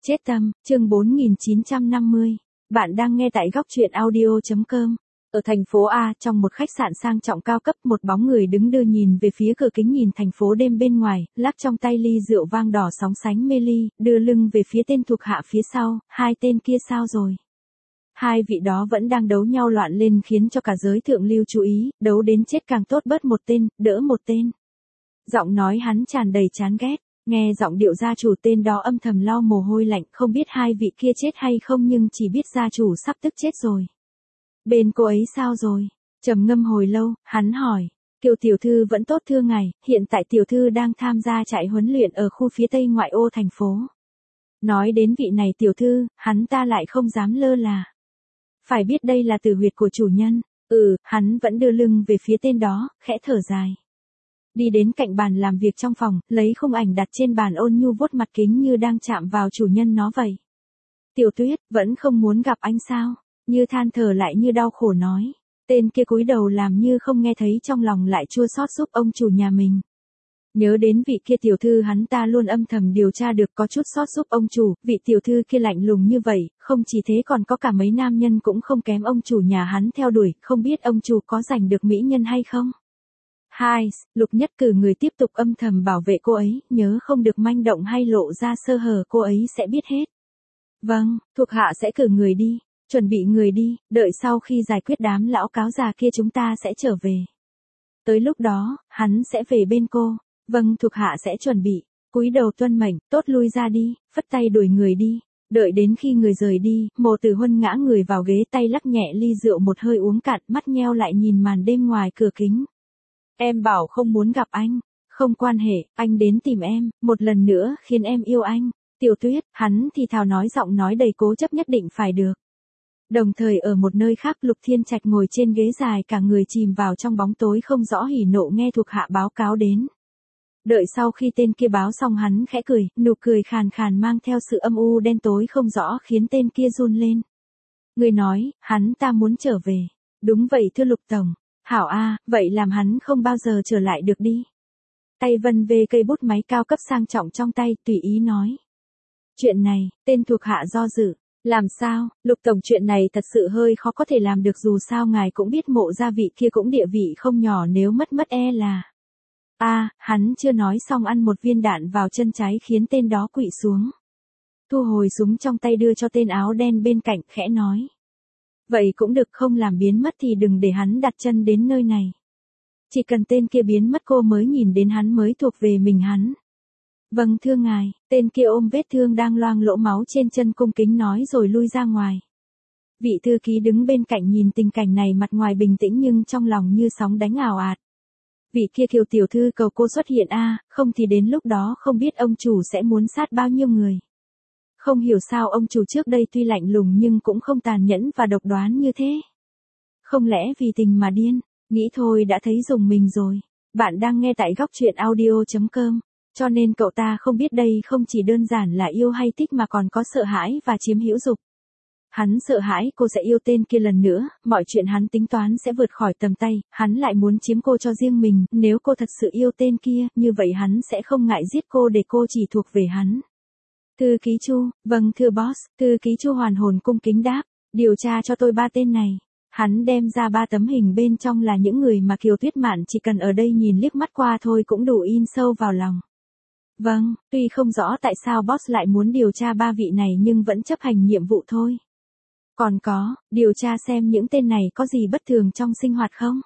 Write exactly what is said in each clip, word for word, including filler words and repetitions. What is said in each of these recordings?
Chết tâm, chương bốn nghìn chín trăm năm mươi. Bạn đang nghe tại góc truyện audio.com. Ở thành phố A, trong một khách sạn sang trọng cao cấp, một bóng người đứng đưa nhìn về phía cửa kính nhìn thành phố đêm bên ngoài, lắc trong tay ly rượu vang đỏ sóng sánh mê ly, đưa lưng về phía tên thuộc hạ phía sau, hai tên kia sao rồi? Hai vị đó vẫn đang đấu nhau loạn lên khiến cho cả giới thượng lưu chú ý, đấu đến chết càng tốt bớt một tên, đỡ một tên. Giọng nói hắn tràn đầy chán ghét. Nghe giọng điệu gia chủ tên đó âm thầm lau mồ hôi lạnh, không biết hai vị kia chết hay không nhưng chỉ biết gia chủ sắp tức chết rồi. Bên cô ấy sao rồi? Trầm ngâm hồi lâu, hắn hỏi. Kiều tiểu thư vẫn tốt thưa ngài, hiện tại tiểu thư đang tham gia trại huấn luyện ở khu phía tây ngoại ô thành phố. Nói đến vị này tiểu thư, hắn ta lại không dám lơ là. Phải biết đây là tử huyệt của chủ nhân. Ừ, hắn vẫn đưa lưng về phía tên đó, khẽ thở dài. Đi đến cạnh bàn làm việc trong phòng, lấy khung ảnh đặt trên bàn ôn nhu vuốt mặt kính như đang chạm vào chủ nhân nó vậy. Tiểu Tuyết, vẫn không muốn gặp anh sao? Như than thở lại như đau khổ nói. Tên kia cúi đầu làm như không nghe thấy trong lòng lại chua xót giúp ông chủ nhà mình. Nhớ đến vị kia tiểu thư hắn ta luôn âm thầm điều tra được có chút xót giúp ông chủ, vị tiểu thư kia lạnh lùng như vậy, không chỉ thế còn có cả mấy nam nhân cũng không kém ông chủ nhà hắn theo đuổi, không biết ông chủ có giành được mỹ nhân hay không? Hai, Lục Nhất cử người tiếp tục âm thầm bảo vệ cô ấy, nhớ không được manh động hay lộ ra sơ hở cô ấy sẽ biết hết. Vâng, thuộc hạ sẽ cử người đi, chuẩn bị người đi, đợi sau khi giải quyết đám lão cáo già kia chúng ta sẽ trở về. Tới lúc đó, hắn sẽ về bên cô. Vâng, thuộc hạ sẽ chuẩn bị. Cúi đầu tuân mệnh, tốt lui ra đi, phất tay đuổi người đi. Đợi đến khi người rời đi, Mộ Tử Huân ngã người vào ghế tay lắc nhẹ ly rượu một hơi uống cạn, mắt nheo lại nhìn màn đêm ngoài cửa kính. Em bảo không muốn gặp anh, không quan hệ, anh đến tìm em, một lần nữa khiến em yêu anh. Tiểu Tuyết, hắn thì thào nói giọng nói đầy cố chấp nhất định phải được. Đồng thời ở một nơi khác Lục Thiên Trạch ngồi trên ghế dài cả người chìm vào trong bóng tối không rõ hỉ nộ nghe thuộc hạ báo cáo đến. Đợi sau khi tên kia báo xong hắn khẽ cười, nụ cười khàn khàn mang theo sự âm u đen tối không rõ khiến tên kia run lên. Người nói, hắn ta muốn trở về. Đúng vậy thưa Lục Tổng. Hảo a, vậy làm hắn không bao giờ trở lại được đi. Tay vân về cây bút máy cao cấp sang trọng trong tay, tùy ý nói. Chuyện này, tên thuộc hạ do dự. Làm sao, Lục Tổng chuyện này thật sự hơi khó có thể làm được dù sao ngài cũng biết Mộ gia vị kia cũng địa vị không nhỏ nếu mất mất e là. A, à, hắn chưa nói xong ăn một viên đạn vào chân trái khiến tên đó quỵ xuống. Thu hồi súng trong tay đưa cho tên áo đen bên cạnh khẽ nói. Vậy cũng được không làm biến mất thì đừng để hắn đặt chân đến nơi này. Chỉ cần tên kia biến mất cô mới nhìn đến hắn mới thuộc về mình hắn. Vâng thưa ngài, tên kia ôm vết thương đang loang lỗ máu trên chân cung kính nói rồi lui ra ngoài. Vị thư ký đứng bên cạnh nhìn tình cảnh này mặt ngoài bình tĩnh nhưng trong lòng như sóng đánh ào ạt. Vị kia Kiều tiểu thư cầu cô xuất hiện a, không thì đến lúc đó không biết ông chủ sẽ muốn sát bao nhiêu người. Không hiểu sao ông chủ trước đây tuy lạnh lùng nhưng cũng không tàn nhẫn và độc đoán như thế. Không lẽ vì tình mà điên, nghĩ thôi đã thấy dùng mình rồi. Bạn đang nghe tại góc truyện audio.com, cho nên cậu ta không biết đây không chỉ đơn giản là yêu hay thích mà còn có sợ hãi và chiếm hữu dục. Hắn sợ hãi cô sẽ yêu tên kia lần nữa, mọi chuyện hắn tính toán sẽ vượt khỏi tầm tay, hắn lại muốn chiếm cô cho riêng mình, nếu cô thật sự yêu tên kia, như vậy hắn sẽ không ngại giết cô để cô chỉ thuộc về hắn. Thư ký Chu, vâng thưa boss, thư ký Chu hoàn hồn cung kính đáp, điều tra cho tôi ba tên này. Hắn đem ra ba tấm hình bên trong là những người mà Kiều Tuyết Mạn chỉ cần ở đây nhìn liếc mắt qua thôi cũng đủ in sâu vào lòng. Vâng, tuy không rõ tại sao boss lại muốn điều tra ba vị này nhưng vẫn chấp hành nhiệm vụ thôi. Còn có, điều tra xem những tên này có gì bất thường trong sinh hoạt không?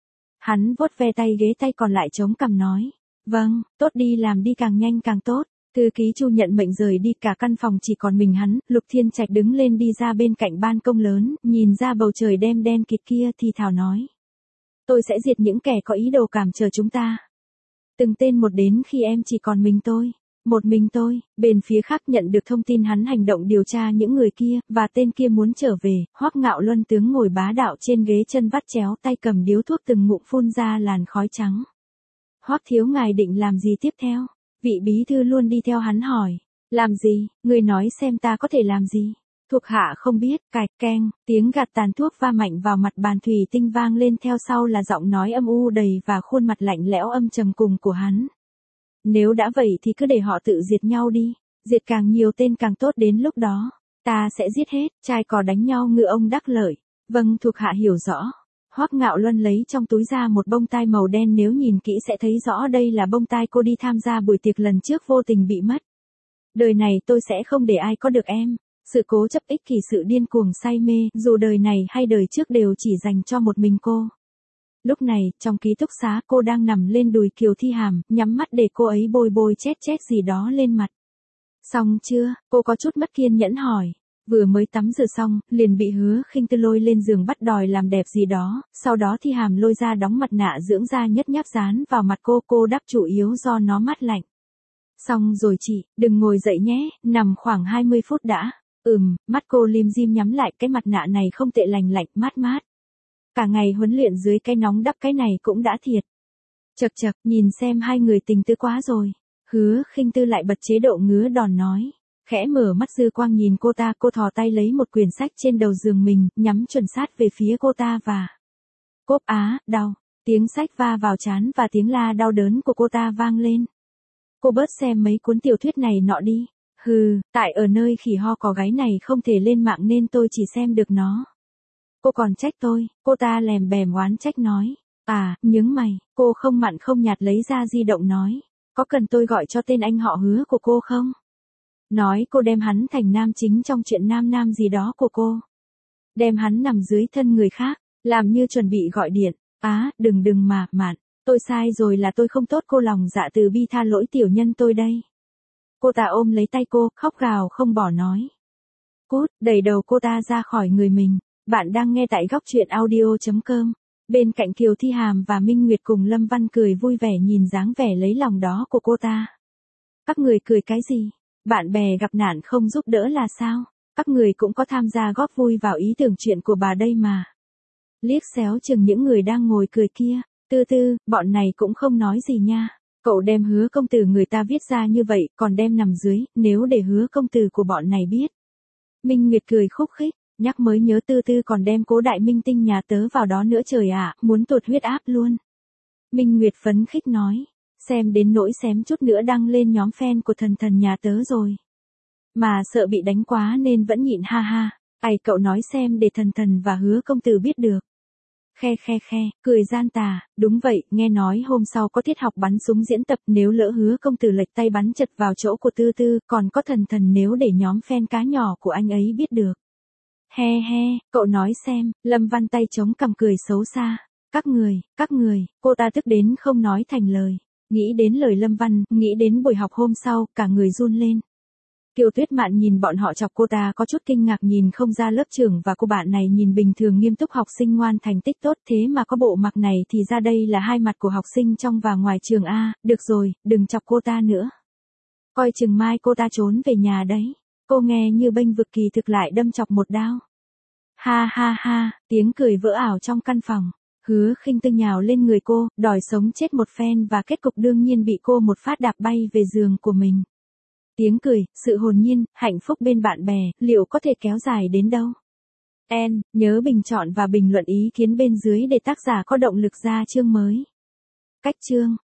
Hắn vuốt ve tay ghế tay còn lại chống cằm nói. Vâng, tốt đi làm đi càng nhanh càng tốt. Thư ký Chu nhận mệnh rời đi cả căn phòng chỉ còn mình hắn, Lục Thiên Trạch đứng lên đi ra bên cạnh ban công lớn, nhìn ra bầu trời đêm đen kịt kia thì thào nói. Tôi sẽ diệt những kẻ có ý đồ cản trở chúng ta. Từng tên một đến khi em chỉ còn mình tôi. Một mình tôi, bên phía khác nhận được thông tin hắn hành động điều tra những người kia, và tên kia muốn trở về, Hoắc Ngạo Luân tướng ngồi bá đạo trên ghế chân vắt chéo tay cầm điếu thuốc từng ngụm phun ra làn khói trắng. Hoắc thiếu ngài định làm gì tiếp theo? Vị bí thư luôn đi theo hắn hỏi. Làm gì, người nói xem ta có thể làm gì? Thuộc hạ không biết, cạch keng, tiếng gạt tàn thuốc va mạnh vào mặt bàn thủy tinh vang lên theo sau là giọng nói âm u đầy và khuôn mặt lạnh lẽo âm trầm cùng của hắn. Nếu đã vậy thì cứ để họ tự diệt nhau đi. Diệt càng nhiều tên càng tốt, đến lúc đó, ta sẽ giết hết, trai cò đánh nhau ngựa ông đắc lợi. Vâng, thuộc hạ hiểu rõ. Hoắc Ngạo Luân lấy trong túi ra một bông tai màu đen, nếu nhìn kỹ sẽ thấy rõ đây là bông tai cô đi tham gia buổi tiệc lần trước vô tình bị mất. Đời này tôi sẽ không để ai có được em. Sự cố chấp ích kỷ, sự điên cuồng say mê, dù đời này hay đời trước đều chỉ dành cho một mình cô. Lúc này, trong ký túc xá, cô đang nằm lên đùi Kiều Thi Hàm, nhắm mắt để cô ấy bôi bôi chét chét gì đó lên mặt. Xong chưa? Cô có chút mất kiên nhẫn hỏi. Vừa mới tắm rửa xong, liền bị Hứa Khinh Tư lôi lên giường bắt đòi làm đẹp gì đó, sau đó Thi Hàm lôi ra đóng mặt nạ dưỡng da nhất nháp dán vào mặt cô, cô đắp chủ yếu do nó mát lạnh. Xong rồi chị, đừng ngồi dậy nhé, nằm khoảng hai mươi phút đã. Ừm, mắt cô lim dim nhắm lại, cái mặt nạ này không tệ, lành lạnh, mát mát. Cả ngày huấn luyện dưới cái nóng đắp cái này cũng đã thiệt. Chật chật, nhìn xem hai người tình tư quá rồi. Hứa Khinh Tư lại bật chế độ ngứa đòn nói. Khẽ mở mắt dư quang nhìn cô ta, cô thò tay lấy một quyển sách trên đầu giường mình, nhắm chuẩn sát về phía cô ta và... Cốp á, đau. Tiếng sách va vào trán và tiếng la đau đớn của cô ta vang lên. Cô bớt xem mấy cuốn tiểu thuyết này nọ đi. Hừ, tại ở nơi khỉ ho có gáy này không thể lên mạng nên tôi chỉ xem được nó. Cô còn trách tôi, cô ta lèm bèm oán trách nói. À, nhướng mày, cô không mặn không nhạt lấy ra di động nói. Có cần tôi gọi cho tên anh họ Hứa của cô không? Nói cô đem hắn thành nam chính trong chuyện nam nam gì đó của cô. Đem hắn nằm dưới thân người khác, làm như chuẩn bị gọi điện. Á, đừng đừng mà, mạn, tôi sai rồi, là tôi không tốt, cô lòng dạ từ bi tha lỗi tiểu nhân tôi đây. Cô ta ôm lấy tay cô, khóc gào không bỏ nói. Cút, đẩy đầu cô ta ra khỏi người mình. Bạn đang nghe tại góc truyện audio chấm com. Bên cạnh Kiều Thi Hàm và Minh Nguyệt cùng Lâm Văn cười vui vẻ nhìn dáng vẻ lấy lòng đó của cô ta. Các người cười cái gì? Bạn bè gặp nạn không giúp đỡ là sao? Các người cũng có tham gia góp vui vào ý tưởng chuyện của bà đây mà. Liếc xéo chừng những người đang ngồi cười kia. Tư tư, bọn này cũng không nói gì nha. Cậu đem Hứa công tử người ta viết ra như vậy, còn đem nằm dưới, nếu để Hứa công tử của bọn này biết. Minh Nguyệt cười khúc khích, nhắc mới nhớ Tư tư còn đem Cố đại minh tinh nhà tớ vào đó nữa, trời ạ, muốn tụt huyết áp luôn. Minh Nguyệt phấn khích nói, xem đến nỗi xém chút nữa đăng lên nhóm fan của thần thần nhà tớ rồi. Mà sợ bị đánh quá nên vẫn nhịn, ha ha. Ai cậu nói xem để thần thần và Hứa công tử biết được. Khe khe khe, cười gian tà, đúng vậy, nghe nói hôm sau có tiết học bắn súng diễn tập, nếu lỡ Hứa công tử lệch tay bắn chật vào chỗ của Tư tư, còn có thần thần nếu để nhóm fan cá nhỏ của anh ấy biết được. He he, cậu nói xem, Lâm Văn tay chống cằm cười xấu xa. Các người, các người, cô ta tức đến không nói thành lời. Nghĩ đến lời Lâm Văn, nghĩ đến buổi học hôm sau, cả người run lên. Kiều Tuyết Mạn nhìn bọn họ chọc cô ta có chút kinh ngạc, nhìn không ra lớp trưởng và cô bạn này nhìn bình thường nghiêm túc, học sinh ngoan thành tích tốt, thế mà có bộ mặt này thì ra đây là hai mặt của học sinh trong và ngoài trường a. Được rồi, đừng chọc cô ta nữa. Coi chừng mai cô ta trốn về nhà đấy. Cô nghe như bênh vực, kỳ thực lại đâm chọc một đao. Ha ha ha, tiếng cười vỡ ảo trong căn phòng. Hứa Khinh Tư nhào lên người cô, đòi sống chết một phen và kết cục đương nhiên bị cô một phát đạp bay về giường của mình. Tiếng cười, sự hồn nhiên, hạnh phúc bên bạn bè, liệu có thể kéo dài đến đâu? En, nhớ bình chọn và bình luận ý kiến bên dưới để tác giả có động lực ra chương mới. Cách chương